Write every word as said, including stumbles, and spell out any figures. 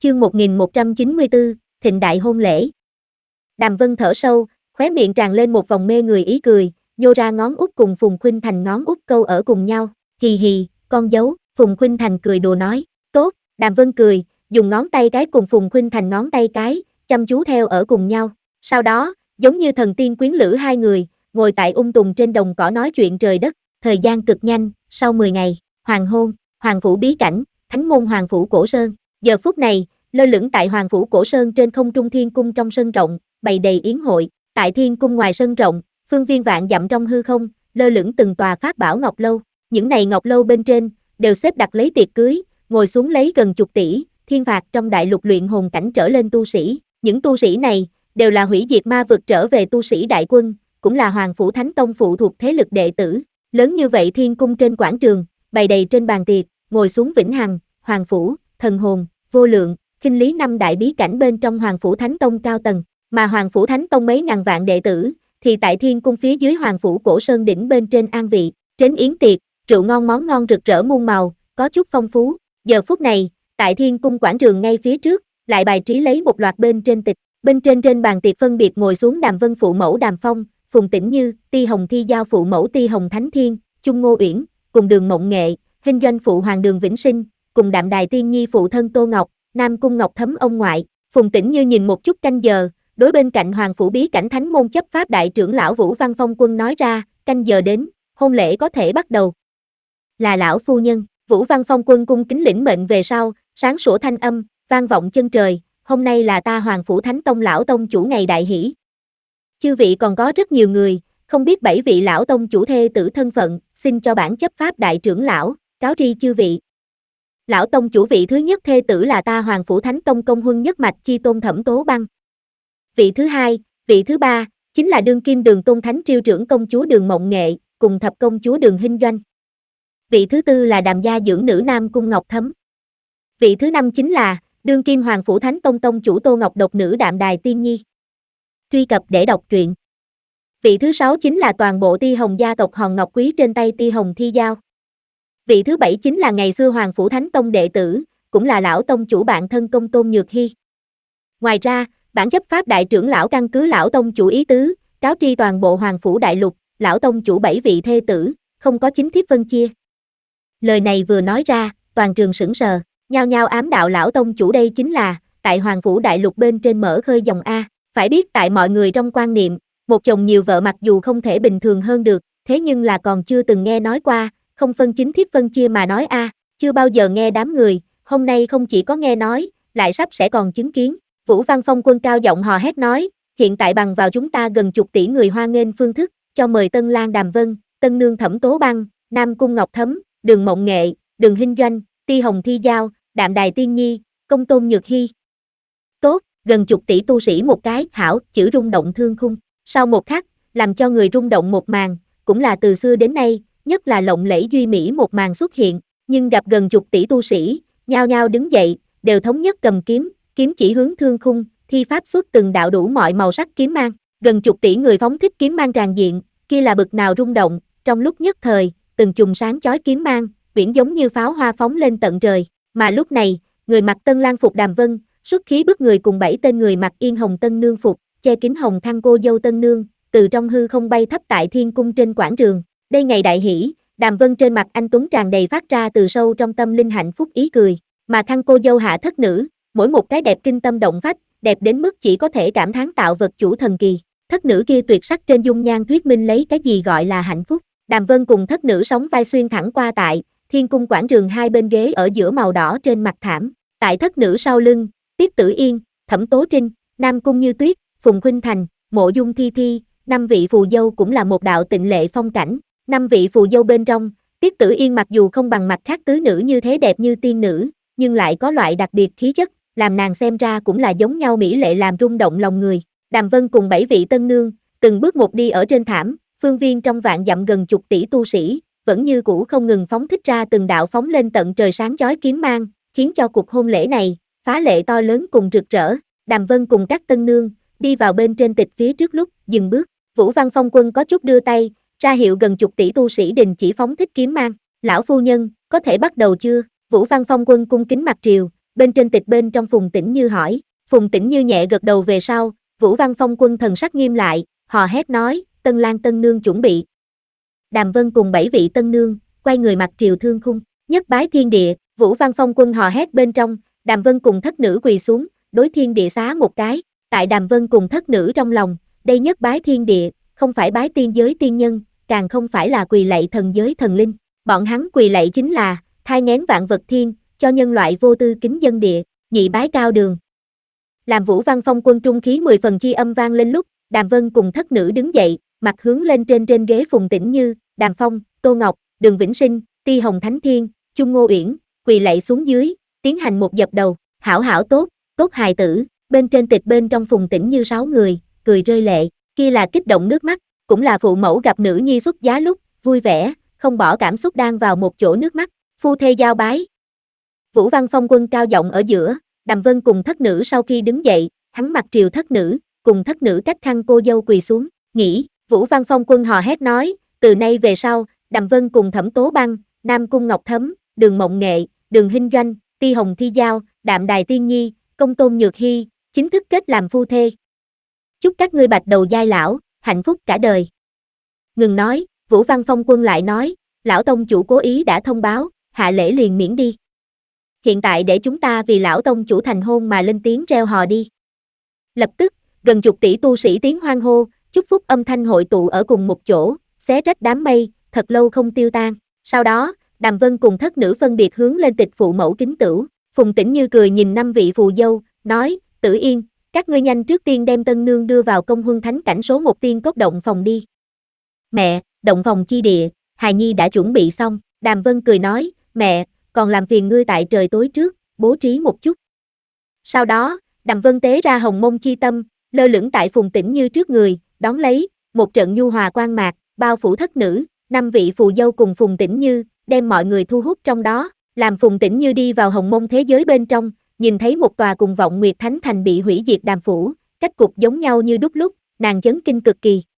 Chương một nghìn một trăm chín mươi tư, Thịnh đại hôn lễ. Đàm Vân thở sâu, khóe miệng tràn lên một vòng mê người ý cười, nhô ra ngón út cùng Phùng Khuynh Thành ngón út câu ở cùng nhau, hì hì, con dấu, Phùng Khuynh Thành cười đùa nói, tốt, Đàm Vân cười, dùng ngón tay cái cùng Phùng Khuynh Thành ngón tay cái, chăm chú theo ở cùng nhau, sau đó, giống như thần tiên quyến lữ hai người, ngồi tại ung tùng trên đồng cỏ nói chuyện trời đất, thời gian cực nhanh, sau mười ngày, hoàng hôn, hoàng phủ bí cảnh, thánh môn hoàng phủ cổ sơn, giờ phút này, lơ lửng tại hoàng phủ cổ sơn trên không trung thiên cung trong sân rộng, bày đầy yến hội, tại thiên cung ngoài sân rộng, phương viên vạn dặm trong hư không, lơ lửng từng tòa pháp bảo ngọc lâu, những này ngọc lâu bên trên, đều xếp đặt lấy tiệc cưới, ngồi xuống lấy gần chục tỷ, thiên phạt trong đại lục luyện hồn cảnh trở lên tu sĩ, những tu sĩ này, đều là hủy diệt ma vực trở về tu sĩ đại quân, cũng là hoàng phủ thánh tông phụ thuộc thế lực đệ tử, lớn như vậy thiên cung trên quảng trường, bày đầy trên bàn tiệc, ngồi xuống vĩnh hằng, hoàng phủ, thần hồn, vô lượng, khinh lý năm đại bí cảnh bên trong hoàng phủ thánh tông cao tầng, mà hoàng phủ thánh tông mấy ngàn vạn đệ tử, thì tại thiên cung phía dưới hoàng phủ cổ sơn đỉnh bên trên an vị, trên yến tiệc, rượu ngon món ngon rực rỡ muôn màu, có chút phong phú, giờ phút này, tại thiên cung quảng trường ngay phía trước, lại bài trí lấy một loạt bên trên tịch, bên trên trên bàn tiệc phân biệt ngồi xuống Đàm Vân phụ mẫu Đàm Phong, Phùng Tĩnh Như, Ti Hồng Thi Giao phụ mẫu Ti Hồng Thánh Thiên, Chung Ngô Uyển, cùng Đường Mộng Nghệ, Hinh Doanh phụ Hoàng Đường Vĩnh Sinh, cùng Đạm Đài Tiên Nhi phụ thân Tô Ngọc, Nam Cung Ngọc Thấm ông ngoại, Phùng Tĩnh Như nhìn một chút canh giờ, đối bên cạnh hoàng phủ bí cảnh thánh môn chấp pháp đại trưởng lão Vũ Văn Phong Quân nói ra, canh giờ đến, hôn lễ có thể bắt đầu. Là lão phu nhân, Vũ Văn Phong Quân cung kính lĩnh mệnh về sau, sáng sủa thanh âm, vang vọng chân trời, hôm nay là ta hoàng phủ thánh tông lão tông chủ ngày đại hỷ. Chư vị còn có rất nhiều người, không biết bảy vị lão tông chủ thê tử thân phận, xin cho bản chấp pháp đại trưởng lão, cáo tri chư vị. Lão tông chủ vị thứ nhất thê tử là ta hoàng phủ thánh tông công huân nhất mạch chi tôn Thẩm Tố Băng. Vị thứ hai, vị thứ ba, chính là đương kim Đường tôn thánh triêu trưởng công chúa Đường Mộng Nghệ, cùng thập công chúa Đường Hinh Doanh. Vị thứ tư là đàm gia dưỡng nữ Nam Cung Ngọc Thấm. Vị thứ năm chính là đương kim hoàng phủ thánh tông tông chủ Tô Ngọc độc nữ Đạm Đài Tiên Nhi. Truy cập để đọc truyện. Vị thứ sáu chính là toàn bộ Ti Hồng gia tộc Hòn Ngọc Quý trên tay Ti Hồng Thi Giao. Vị thứ bảy chính là ngày xưa hoàng phủ thánh tông đệ tử, cũng là lão tông chủ bạn thân công Tôn Nhược Hy. Ngoài ra, bản chấp pháp đại trưởng lão căn cứ lão tông chủ ý tứ, cáo tri toàn bộ hoàng phủ đại lục, lão tông chủ bảy vị thê tử, không có chính thiếp phân chia. Lời này vừa nói ra, toàn trường sững sờ, nhao nhao ám đạo lão tông chủ đây chính là, tại hoàng phủ đại lục bên trên mở khơi dòng A, phải biết tại mọi người trong quan niệm, một chồng nhiều vợ mặc dù không thể bình thường hơn được, thế nhưng là còn chưa từng nghe nói qua, không phân chính thiếp phân chia mà nói A, chưa bao giờ nghe đám người, hôm nay không chỉ có nghe nói, lại sắp sẽ còn chứng kiến. Vũ Văn Phong Quân cao giọng hò hét nói, hiện tại bằng vào chúng ta gần chục tỷ người hoan nghênh phương thức, cho mời Tân Lang Đàm Vân, Tân Nương Thẩm Tố Băng, Nam Cung Ngọc Thấm, Đường Mộng Nghệ, Đường Hinh Doanh, Ti Hồng Thi Giao, Đạm Đài Tiên Nhi, công Tôn Nhược Hy. Tốt, gần chục tỷ tu sĩ một cái, hảo, chữ rung động thương khung. Sau một khắc, làm cho người rung động một màn, cũng là từ xưa đến nay, nhất là lộng lẫy duy mỹ một màn xuất hiện, nhưng gặp gần chục tỷ tu sĩ, nhao nhao đứng dậy, đều thống nhất cầm kiếm, kiếm chỉ hướng thương khung, thi pháp xuất từng đạo đủ mọi màu sắc kiếm mang, gần chục tỷ người phóng thích kiếm mang tràn diện, kia là bực nào rung động, trong lúc nhất thời, từng chùm sáng chói kiếm mang, viễn giống như pháo hoa phóng lên tận trời, mà lúc này, người mặc tân lang phục Đàm Vân, xuất khí bức người cùng bảy tên người mặc yên hồng tân nương phục, che kín hồng khăn cô dâu tân nương, từ trong hư không bay thấp tại thiên cung trên quảng trường. Đây ngày đại hỷ, Đàm Vân trên mặt anh tuấn tràn đầy phát ra từ sâu trong tâm linh hạnh phúc ý cười, mà khăn cô dâu hạ thất nữ, mỗi một cái đẹp kinh tâm động phách, đẹp đến mức chỉ có thể cảm thán tạo vật chủ thần kỳ. Thất nữ kia tuyệt sắc trên dung nhan thuyết minh lấy cái gì gọi là hạnh phúc. Đàm Vân cùng thất nữ sóng vai xuyên thẳng qua tại thiên cung quảng trường hai bên ghế ở giữa màu đỏ trên mặt thảm. Tại thất nữ sau lưng, Tiết Tử Yên, Thẩm Tố Trinh, Nam Cung Như Tuyết, Phùng Khuynh Thành, Mộ Dung Thi Thi, năm vị phù dâu cũng là một đạo tịnh lệ phong cảnh. Năm vị phù dâu bên trong, Tiết Tử Yên mặc dù không bằng mặt khác tứ nữ như thế đẹp như tiên nữ, nhưng lại có loại đặc biệt khí chất, làm nàng xem ra cũng là giống nhau mỹ lệ làm rung động lòng người. Đàm Vân cùng bảy vị tân nương, từng bước một đi ở trên thảm, phương viên trong vạn dặm gần chục tỷ tu sĩ, vẫn như cũ không ngừng phóng thích ra từng đạo phóng lên tận trời sáng chói kiếm mang, khiến cho cuộc hôn lễ này, phá lệ to lớn cùng rực rỡ. Đàm Vân cùng các tân nương, đi vào bên trên tịch phía trước lúc, dừng bước, Vũ Văn Phong Quân có chút đưa tay, ra hiệu gần chục tỷ tu sĩ đình chỉ phóng thích kiếm mang. Lão phu nhân, có thể bắt đầu chưa? Vũ Văn Phong Quân cung kính mặt triều, bên trên tịch bên trong Phùng Tĩnh Như hỏi, Phùng Tĩnh Như nhẹ gật đầu về sau, Vũ Văn Phong Quân thần sắc nghiêm lại, hò hét nói, Tân Lang Tân Nương chuẩn bị. Đàm Vân cùng bảy vị tân nương, quay người mặt triều thương khung, nhất bái thiên địa, Vũ Văn Phong Quân hò hét bên trong, Đàm Vân cùng thất nữ quỳ xuống, đối thiên địa xá một cái, tại Đàm Vân cùng thất nữ trong lòng, đây nhất bái thiên địa, không phải bái tiên giới tiên nhân, càng không phải là quỳ lạy thần giới thần linh, bọn hắn quỳ lạy chính là, thai nghén vạn vật thiên, cho nhân loại vô tư kính dân địa, nhị bái cao đường. Làm Vũ Văn Phong Quân trung khí mười phần chi âm vang lên lúc, Đàm Vân cùng thất nữ đứng dậy, mặt hướng lên trên trên ghế Phùng Tĩnh Như, Đàm Phong, Tô Ngọc, Đường Vĩnh Sinh, Ti Hồng Thánh Thiên, Chung Ngô Uyển, quỳ lạy xuống dưới, tiến hành một dập đầu, hảo hảo tốt, tốt hài tử, bên trên tịch bên trong Phùng Tĩnh Như sáu người, cười rơi lệ, kia là kích động nước mắt, cũng là phụ mẫu gặp nữ nhi xuất giá lúc, vui vẻ, không bỏ cảm xúc đang vào một chỗ nước mắt, phu thê giao bái. Vũ Văn Phong Quân cao giọng ở giữa, Đàm Vân cùng thất nữ sau khi đứng dậy, hắn mặt triều thất nữ, cùng thất nữ cách khăn cô dâu quỳ xuống, nghĩ, Vũ Văn Phong Quân hò hét nói, từ nay về sau, Đàm Vân cùng Thẩm Tố Băng, Nam Cung Ngọc Thấm, Đường Mộng Nghệ, Đường Hinh Doanh, Ti Hồng Thi Giao, Đạm Đài Tiên Nhi, Công Tôn Nhược Hy, chính thức kết làm phu thê. Chúc các ngươi bạch đầu giai lão, hạnh phúc cả đời. Ngừng nói, Vũ Văn Phong Quân lại nói, lão tông chủ cố ý đã thông báo, hạ lễ liền miễn đi. Hiện tại để chúng ta vì lão tông chủ thành hôn mà lên tiếng reo hò đi. Lập tức, gần chục tỷ tu sĩ tiếng hoan hô, chúc phúc âm thanh hội tụ ở cùng một chỗ, xé rách đám mây, thật lâu không tiêu tan. Sau đó, Đàm Vân cùng thất nữ phân biệt hướng lên tịch phụ mẫu kính tửu, Phùng Tĩnh Như cười nhìn năm vị phù dâu, nói, Tử Yên, các ngươi nhanh trước tiên đem tân nương đưa vào công huân thánh cảnh số một tiên cốt động phòng đi. Mẹ, động phòng chi địa, hài nhi đã chuẩn bị xong, Đàm Vân cười nói, mẹ, còn làm phiền ngươi tại trời tối trước, bố trí một chút. Sau đó, Đàm Vân tế ra hồng mông chi tâm, lơ lửng tại Phùng Tĩnh Như trước người, đón lấy, một trận nhu hòa quang mạc, bao phủ thất nữ, năm vị phù dâu cùng Phùng Tĩnh Như, đem mọi người thu hút trong đó, làm Phùng Tĩnh Như đi vào hồng mông thế giới bên trong, nhìn thấy một tòa cùng vọng Nguyệt Thánh Thành bị hủy diệt đàm phủ, cách cục giống nhau như đúc lúc, nàng chấn kinh cực kỳ.